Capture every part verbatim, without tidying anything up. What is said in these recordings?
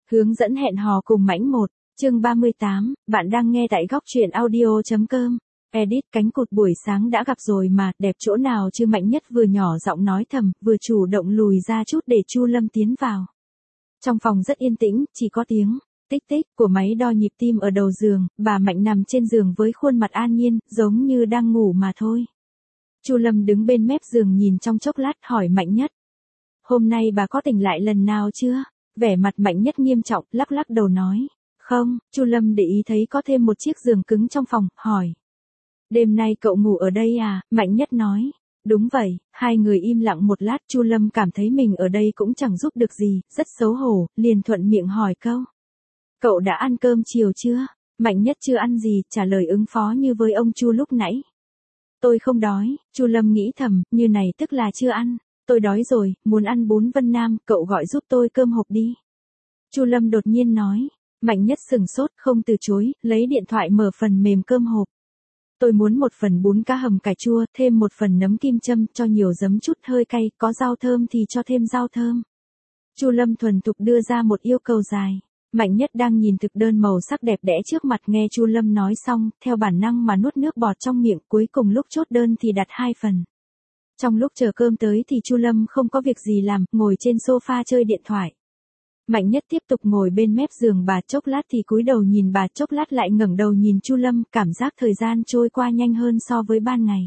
Hướng dẫn hẹn hò cùng Mãnh một, chương ba mươi tám, bạn đang nghe tại góc truyện audio.com. Edit cánh cụt buổi sáng đã gặp rồi mà, đẹp chỗ nào chứ. Mạnh Nhất vừa nhỏ giọng nói thầm, vừa chủ động lùi ra chút để Chu Lâm tiến vào. Trong phòng rất yên tĩnh, chỉ có tiếng tích tích của máy đo nhịp tim ở đầu giường, bà Mạnh nằm trên giường với khuôn mặt an nhiên, giống như đang ngủ mà thôi. Chu Lâm đứng bên mép giường nhìn trong chốc lát hỏi Mạnh Nhất. Hôm nay bà có tỉnh lại lần nào chưa? Vẻ mặt Mạnh Nhất nghiêm trọng, lắc lắc đầu nói. Không, Chu Lâm để ý thấy có thêm một chiếc giường cứng trong phòng, hỏi. Đêm nay cậu ngủ ở đây à? Mạnh Nhất nói. Đúng vậy, hai người im lặng một lát. Chu Lâm cảm thấy mình ở đây cũng chẳng giúp được gì, rất xấu hổ, liền thuận miệng hỏi câu. Cậu đã ăn cơm chiều chưa? Mạnh Nhất chưa ăn gì, trả lời ứng phó như với ông Chu lúc nãy. Tôi không đói. Chu Lâm nghĩ thầm, như này tức là chưa ăn. Tôi đói rồi, muốn ăn bún Vân Nam, cậu gọi giúp tôi cơm hộp đi. Chu Lâm đột nhiên nói. Mạnh Nhất sừng sốt, không từ chối, lấy điện thoại mở phần mềm cơm hộp. Tôi muốn một phần bún cá hầm cải chua, thêm một phần nấm kim châm, cho nhiều giấm chút hơi cay, có rau thơm thì cho thêm rau thơm. Chu Lâm thuần thục đưa ra một yêu cầu dài. Mạnh Nhất đang nhìn thực đơn màu sắc đẹp đẽ trước mặt, nghe Chu Lâm nói xong, theo bản năng mà nuốt nước bọt trong miệng, cuối cùng lúc chốt đơn thì đặt hai phần. Trong lúc chờ cơm tới thì Chu Lâm không có việc gì làm, ngồi trên sofa chơi điện thoại. Mạnh Nhất tiếp tục ngồi bên mép giường bà, chốc lát thì cúi đầu nhìn bà, chốc lát lại ngẩng đầu nhìn Chu Lâm, cảm giác thời gian trôi qua nhanh hơn so với ban ngày.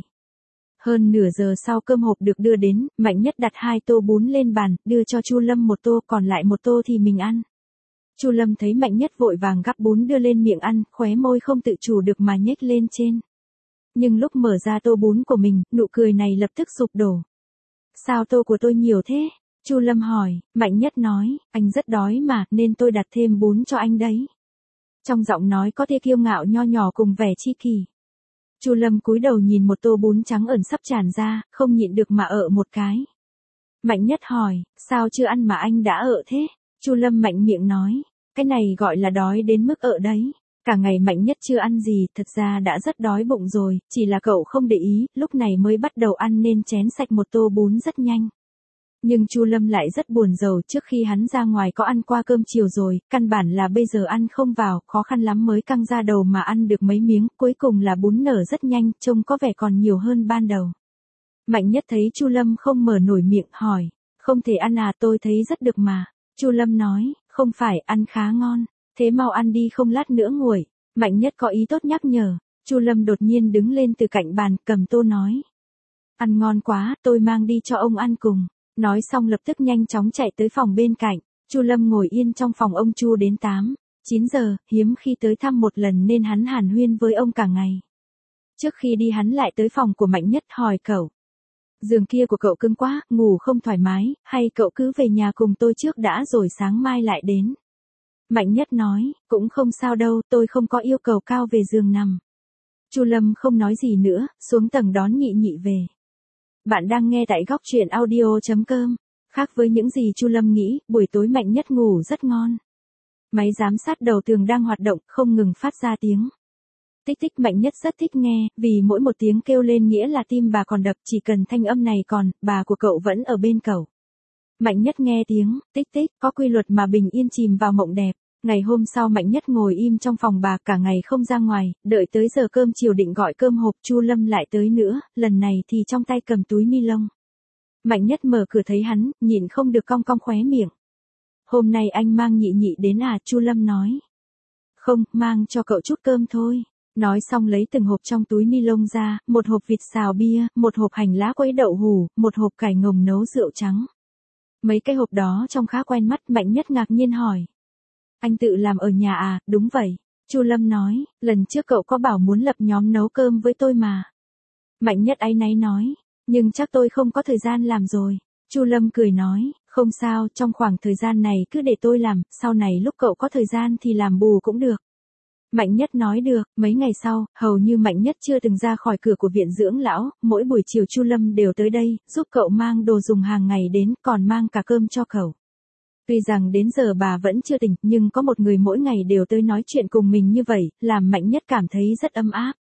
Hơn nửa giờ sau cơm hộp được đưa đến, Mạnh Nhất đặt hai tô bún lên bàn, đưa cho Chu Lâm một tô, còn lại một tô thì mình ăn. Chu Lâm thấy Mạnh Nhất vội vàng gắp bún đưa lên miệng ăn, khóe môi không tự chủ được mà nhếch lên trên. Nhưng lúc mở ra tô bún của mình, nụ cười này lập tức sụp đổ. Sao tô của tôi nhiều thế? Chu Lâm hỏi. Mạnh Nhất nói, anh rất đói mà, nên tôi đặt thêm bún cho anh đấy. Trong giọng nói có tia kiêu ngạo nho nhỏ cùng vẻ chi kỷ. Chu Lâm cúi đầu nhìn một tô bún trắng ẩn sắp tràn ra, không nhịn được mà ợ một cái. Mạnh Nhất hỏi, sao chưa ăn mà anh đã ợ thế? Chu Lâm mạnh miệng nói, cái này gọi là đói đến mức ợ đấy. Cả ngày Mạnh Nhất chưa ăn gì, thật ra đã rất đói bụng rồi, chỉ là cậu không để ý, lúc này mới bắt đầu ăn nên chén sạch một tô bún rất nhanh. Nhưng Chu Lâm lại rất buồn rầu, trước khi hắn ra ngoài có ăn qua cơm chiều rồi, căn bản là bây giờ ăn không vào, khó khăn lắm mới căng ra đầu mà ăn được mấy miếng, cuối cùng là bún nở rất nhanh, trông có vẻ còn nhiều hơn ban đầu. Mạnh Nhất thấy Chu Lâm không mở nổi miệng, hỏi, không thể ăn à? Tôi thấy rất được mà. Chu Lâm nói, không phải, ăn khá ngon, thế mau ăn đi không lát nữa nguội. Mạnh Nhất có ý tốt nhắc nhở. Chu Lâm đột nhiên đứng lên từ cạnh bàn, cầm tô nói. Ăn ngon quá, tôi mang đi cho ông ăn cùng. Nói xong lập tức nhanh chóng chạy tới phòng bên cạnh. Chu Lâm ngồi yên trong phòng ông Chu đến tám, chín giờ, hiếm khi tới thăm một lần nên hắn hàn huyên với ông cả ngày. Trước khi đi hắn lại tới phòng của Mạnh Nhất hỏi cậu. Giường kia của cậu cứng quá, ngủ không thoải mái, hay cậu cứ về nhà cùng tôi trước đã rồi sáng mai lại đến. Mạnh Nhất nói, cũng không sao đâu, tôi không có yêu cầu cao về giường nằm. Chu Lâm không nói gì nữa, xuống tầng đón Nhị Nhị về. Bạn đang nghe tại góc truyện audio.com. Khác với những gì Chu Lâm nghĩ, buổi tối Mạnh Nhất ngủ rất ngon. Máy giám sát đầu tường đang hoạt động, không ngừng phát ra tiếng. Tích tích. Mạnh Nhất rất thích nghe, vì mỗi một tiếng kêu lên nghĩa là tim bà còn đập, chỉ cần thanh âm này còn, bà của cậu vẫn ở bên cậu. Mạnh Nhất nghe tiếng tích tích có quy luật mà bình yên chìm vào mộng đẹp. Ngày hôm sau Mạnh Nhất ngồi im trong phòng bà cả ngày không ra ngoài, đợi tới giờ cơm chiều định gọi cơm hộp, Chu Lâm lại tới nữa, lần này thì trong tay cầm túi ni lông. Mạnh Nhất mở cửa thấy hắn, nhịn không được cong cong khóe miệng. Hôm nay anh mang Nhị Nhị đến à? Chu Lâm nói. Không, mang cho cậu chút cơm thôi. Nói xong lấy từng hộp trong túi ni lông ra, một hộp vịt xào bia, một hộp hành lá quấy đậu hủ, một hộp cải ngồng nấu rượu trắng. Mấy cái hộp đó trông khá quen mắt. Mạnh Nhất ngạc nhiên hỏi. Anh tự làm ở nhà à? Đúng vậy. Chu Lâm nói, lần trước cậu có bảo muốn lập nhóm nấu cơm với tôi mà. Mạnh Nhất áy náy nói, nhưng chắc tôi không có thời gian làm rồi. Chu Lâm cười nói, không sao, trong khoảng thời gian này cứ để tôi làm, sau này lúc cậu có thời gian thì làm bù cũng được. Mạnh Nhất nói được. Mấy ngày sau, hầu như Mạnh Nhất chưa từng ra khỏi cửa của viện dưỡng lão, mỗi buổi chiều Chu Lâm đều tới đây, giúp cậu mang đồ dùng hàng ngày đến, còn mang cả cơm cho cậu. Tuy rằng đến giờ bà vẫn chưa tỉnh, nhưng có một người mỗi ngày đều tới nói chuyện cùng mình như vậy, làm Mạnh Nhất cảm thấy rất ấm áp.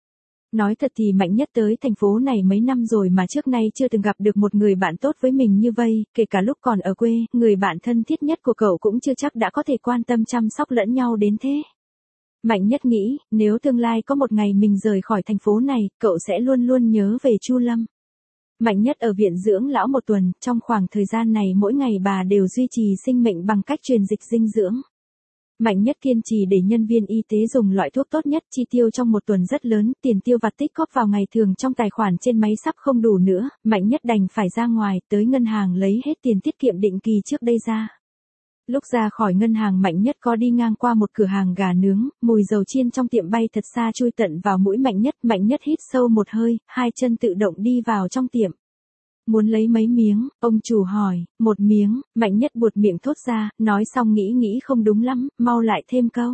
Nói thật thì Mạnh Nhất tới thành phố này mấy năm rồi mà trước nay chưa từng gặp được một người bạn tốt với mình như vây, kể cả lúc còn ở quê, người bạn thân thiết nhất của cậu cũng chưa chắc đã có thể quan tâm chăm sóc lẫn nhau đến thế. Mạnh Nhất nghĩ, nếu tương lai có một ngày mình rời khỏi thành phố này, cậu sẽ luôn luôn nhớ về Chu Lâm. Mạnh Nhất ở viện dưỡng lão một tuần, trong khoảng thời gian này mỗi ngày bà đều duy trì sinh mệnh bằng cách truyền dịch dinh dưỡng. Mạnh Nhất kiên trì để nhân viên y tế dùng loại thuốc tốt nhất, chi tiêu trong một tuần rất lớn, tiền tiêu vặt tích góp vào ngày thường trong tài khoản trên máy sắp không đủ nữa, Mạnh Nhất đành phải ra ngoài, tới ngân hàng lấy hết tiền tiết kiệm định kỳ trước đây ra. Lúc ra khỏi ngân hàng Mạnh Nhất có đi ngang qua một cửa hàng gà nướng, mùi dầu chiên trong tiệm bay thật xa chui tận vào mũi Mạnh Nhất, Mạnh Nhất hít sâu một hơi, hai chân tự động đi vào trong tiệm. Muốn lấy mấy miếng, ông chủ hỏi, một miếng, Mạnh Nhất buột miệng thốt ra, nói xong nghĩ nghĩ không đúng lắm, mau lại thêm câu.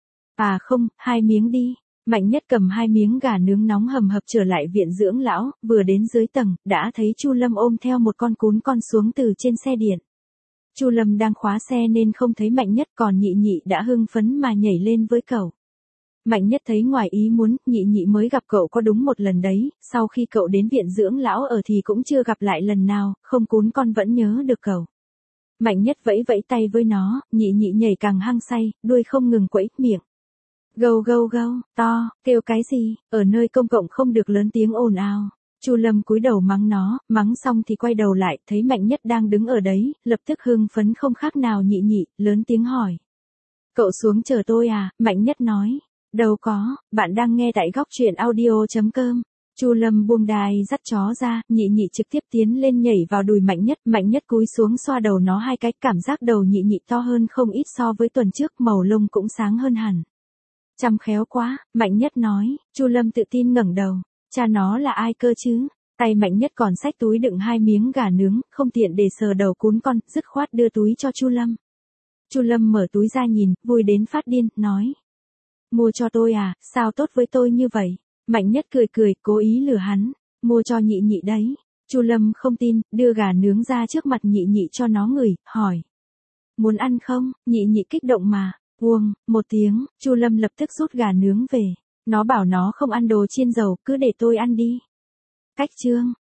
À không, hai miếng đi. Mạnh Nhất cầm hai miếng gà nướng nóng hầm hập trở lại viện dưỡng lão, vừa đến dưới tầng, đã thấy Chu Lâm ôm theo một con cún con xuống từ trên xe điện. Chu Lâm đang khóa xe nên không thấy Mạnh Nhất, còn Nhị Nhị đã hưng phấn mà nhảy lên với cậu. Mạnh Nhất thấy ngoài ý muốn, Nhị Nhị mới gặp cậu có đúng một lần đấy, sau khi cậu đến viện dưỡng lão ở thì cũng chưa gặp lại lần nào, không cún con vẫn nhớ được cậu. Mạnh Nhất vẫy vẫy tay với nó, Nhị Nhị nhảy càng hăng say, đuôi không ngừng quẫy miệng. Gâu gâu gâu, to, kêu cái gì, ở nơi công cộng không được lớn tiếng ồn ào. Chu Lâm cúi đầu mắng nó, mắng xong thì quay đầu lại, thấy Mạnh Nhất đang đứng ở đấy, lập tức hưng phấn không khác nào Nhị Nhị, lớn tiếng hỏi. Cậu xuống chờ tôi à, Mạnh Nhất nói. Đâu có, bạn đang nghe tại góc truyện audio chấm com. Chu Lâm buông đai dắt chó ra, Nhị Nhị trực tiếp tiến lên nhảy vào đùi Mạnh Nhất, Mạnh Nhất cúi xuống xoa đầu nó hai cái, cảm giác đầu Nhị Nhị to hơn không ít so với tuần trước, màu lông cũng sáng hơn hẳn. Chăm khéo quá, Mạnh Nhất nói, Chu Lâm tự tin ngẩng đầu, cha nó là ai cơ chứ? Tay Mạnh Nhất còn xách túi đựng hai miếng gà nướng, không tiện để sờ đầu cún con, dứt khoát đưa túi cho Chu Lâm. Chu Lâm mở túi ra nhìn, vui đến phát điên, nói. Mua cho tôi à, sao tốt với tôi như vậy? Mạnh Nhất cười cười, cố ý lừa hắn. Mua cho Nhị Nhị đấy. Chu Lâm không tin, đưa gà nướng ra trước mặt Nhị Nhị cho nó ngửi, hỏi. Muốn ăn không? Nhị Nhị kích động mà. Uông, một tiếng, Chu Lâm lập tức rút gà nướng về. Nó bảo nó không ăn đồ chiên dầu, cứ để tôi ăn đi. Cách chương.